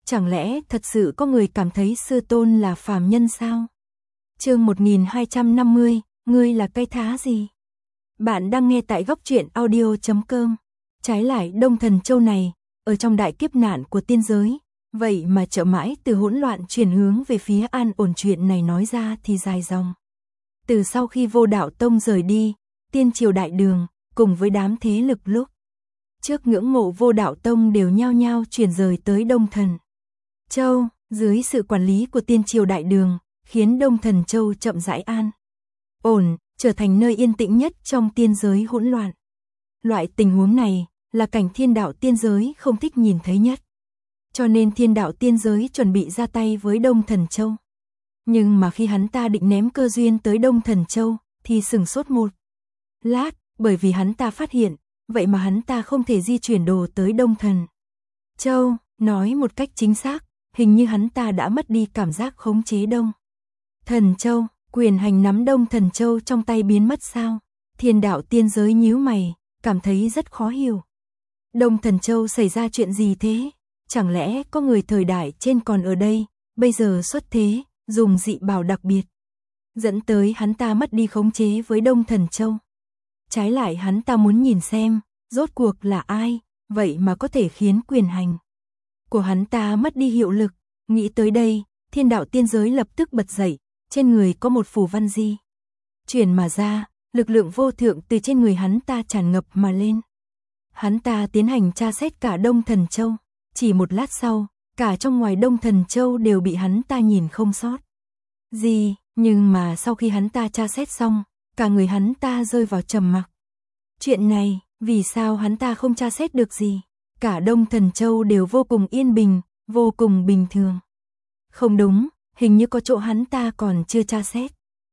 Chẳng lẽ thật sự có người cảm thấy sư tôn là phàm nhân sao? Chương 1250, ngươi là cây thá gì? Bạn đang nghe tại góc truyện audio.com. Trái lại Đông Thần Châu này, ở trong đại kiếp nạn của tiên giới, vậy mà chợ mãi từ hỗn loạn chuyển hướng về phía an ổn. Chuyện này nói ra thì dài dòng. Từ sau khi Vô Đạo Tông rời đi, tiên triều đại đường, cùng với đám thế lực lúc trước ngưỡng mộ Vô Đạo Tông đều nhao nhao chuyển rời tới Đông Thần Châu, dưới sự quản lý của tiên triều đại đường, khiến Đông Thần Châu chậm rãi an ổn, trở thành nơi yên tĩnh nhất trong tiên giới hỗn loạn. Loại tình huống này là cảnh thiên đạo tiên giới không thích nhìn thấy nhất. Cho nên thiên đạo tiên giới chuẩn bị ra tay với Đông Thần Châu. Nhưng mà khi hắn ta định ném cơ duyên tới Đông Thần Châu, thì sửng sốt một lát, bởi vì hắn ta phát hiện, vậy mà hắn ta không thể di chuyển đồ tới Đông Thần Châu, nói một cách chính xác, hình như hắn ta đã mất đi cảm giác khống chế Đông Thần Châu, quyền hành nắm Đông Thần Châu trong tay biến mất sao? Thiên đạo tiên giới nhíu mày, cảm thấy rất khó hiểu. Đông Thần Châu xảy ra chuyện gì thế? Chẳng lẽ có người thời đại trên còn ở đây, bây giờ xuất thế, dùng dị bảo đặc biệt, dẫn tới hắn ta mất đi khống chế với Đông Thần Châu. Trái lại hắn ta muốn nhìn xem, rốt cuộc là ai, vậy mà có thể khiến quyền hành của hắn ta mất đi hiệu lực. Nghĩ tới đây, thiên đạo tiên giới lập tức bật dậy, trên người có một phù văn di chuyển mà ra, lực lượng vô thượng từ trên người hắn ta tràn ngập mà lên. Hắn ta tiến hành tra xét cả Đông Thần Châu, chỉ một lát sau, cả trong ngoài Đông Thần Châu đều bị hắn ta nhìn không sót gì, nhưng mà sau khi hắn ta tra xét xong, cả người hắn ta rơi vào trầm mặc. Chuyện này, vì sao hắn ta không tra xét được gì? Cả Đông Thần Châu đều vô cùng yên bình, vô cùng bình thường. Không đúng, hình như có chỗ hắn ta còn chưa tra xét.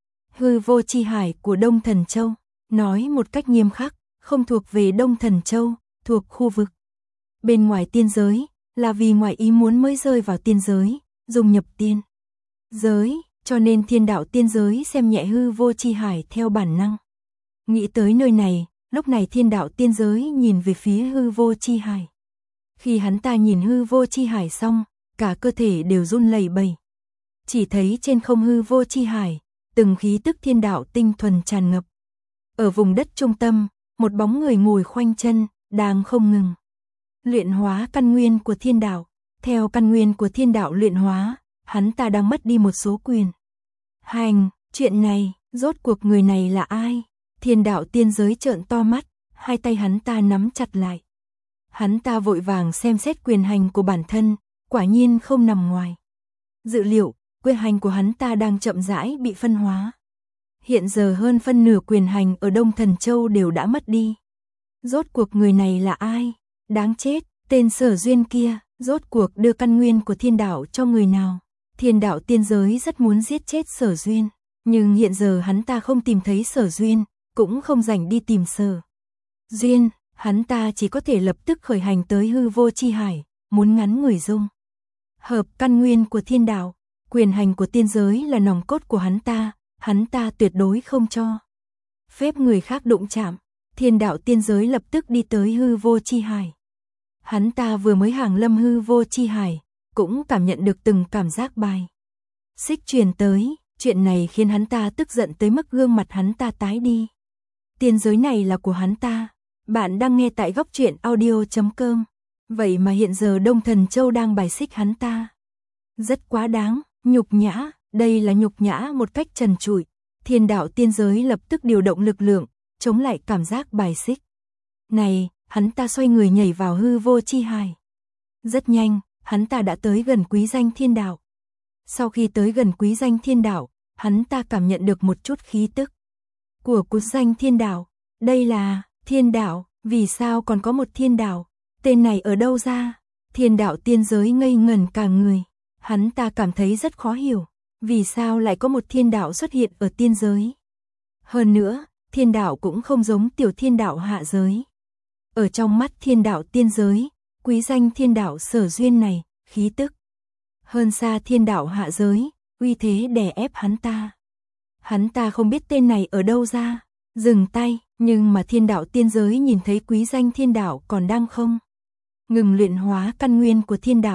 Hư vô chi hải của Đông Thần Châu, nói một cách nghiêm khắc, không thuộc về Đông Thần Châu, thuộc khu vực bên ngoài tiên giới, là vì ngoài ý muốn mới rơi vào tiên giới, dùng nhập tiên giới, cho nên thiên đạo tiên giới xem nhẹ hư vô chi hải theo bản năng. Nghĩ tới nơi này, lúc này thiên đạo tiên giới nhìn về phía hư vô chi hải. Khi hắn ta nhìn hư vô chi hải xong, cả cơ thể đều run lẩy bẩy. Chỉ thấy trên không hư vô chi hải, từng khí tức thiên đạo tinh thuần tràn ngập. Ở vùng đất trung tâm, một bóng người ngồi khoanh chân, đang không ngừng luyện hóa căn nguyên của thiên đạo. Theo căn nguyên của thiên đạo luyện hóa, hắn ta đang mất đi một số quyền hành. Chuyện này, rốt cuộc người này là ai? Thiên đạo tiên giới trợn to mắt, hai tay hắn ta nắm chặt lại. Hắn ta vội vàng xem xét quyền hành của bản thân, quả nhiên không nằm ngoài dự liệu, quyền hành của hắn ta đang chậm rãi bị phân hóa. Hiện giờ hơn phân nửa quyền hành ở Đông Thần Châu đều đã mất đi. Rốt cuộc người này là ai? Đáng chết, tên Sở Duyên kia, rốt cuộc đưa căn nguyên của thiên đạo cho người nào? Thiên đạo tiên giới rất muốn giết chết Sở Duyên, nhưng hiện giờ hắn ta không tìm thấy Sở Duyên, cũng không rảnh đi tìm Sở Duyên, hắn ta chỉ có thể lập tức khởi hành tới hư vô chi hải, muốn ngắn người dung hợp căn nguyên của thiên đạo. Quyền hành của tiên giới là nòng cốt của hắn ta tuyệt đối không cho phép người khác đụng chạm. Thiên đạo tiên giới lập tức đi tới hư vô chi hải. Hắn ta vừa mới hàng lâm hư vô chi hải, cũng cảm nhận được từng cảm giác bài xích truyền tới. Chuyện này khiến hắn ta tức giận tới mức gương mặt hắn ta tái đi. Tiên giới này là của hắn ta. Bạn đang nghe tại góc truyện audio.com. Vậy mà hiện giờ Đông Thần Châu đang bài xích hắn ta. Rất quá đáng, nhục nhã, đây là nhục nhã một cách trần trụi. Thiên đạo tiên giới lập tức điều động lực lượng, chống lại cảm giác bài xích này. Hắn ta xoay người nhảy vào hư vô chi hải. Rất nhanh, hắn ta đã tới gần quý danh thiên đạo. Sau khi tới gần quý danh thiên đạo, hắn ta cảm nhận được một chút khí tức của quý danh thiên đạo. Đây là thiên đạo, vì sao còn có một thiên đạo? Tên này ở đâu ra? Thiên đạo tiên giới ngây ngẩn cả người. Hắn ta cảm thấy rất khó hiểu, vì sao lại có một thiên đạo xuất hiện ở tiên giới? Hơn nữa, thiên đạo cũng không giống tiểu thiên đạo hạ giới. Ở trong mắt thiên đạo tiên giới, quý danh thiên đạo Sở Duyên này, khí tức hơn xa thiên đạo hạ giới, uy thế đè ép hắn ta. Hắn ta không biết tên này ở đâu ra, dừng tay, nhưng mà thiên đạo tiên giới nhìn thấy quý danh thiên đạo còn đang không ngừng luyện hóa căn nguyên của thiên đạo,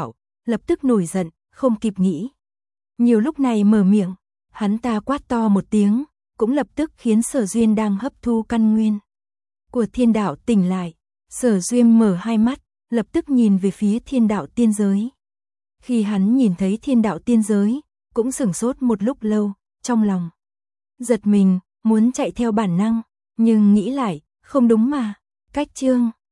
lập tức nổi giận, không kịp nghĩ. Nhiều lúc này mở miệng, hắn ta quát to một tiếng, cũng lập tức khiến Sở Duyên đang hấp thu căn nguyên của thiên đạo tỉnh lại. Sở Duyên mở hai mắt, lập tức nhìn về phía thiên đạo tiên giới. Khi hắn nhìn thấy thiên đạo tiên giới, cũng sửng sốt một lúc lâu, trong lòng giật mình, muốn chạy theo bản năng, nhưng nghĩ lại, không đúng mà, cách chương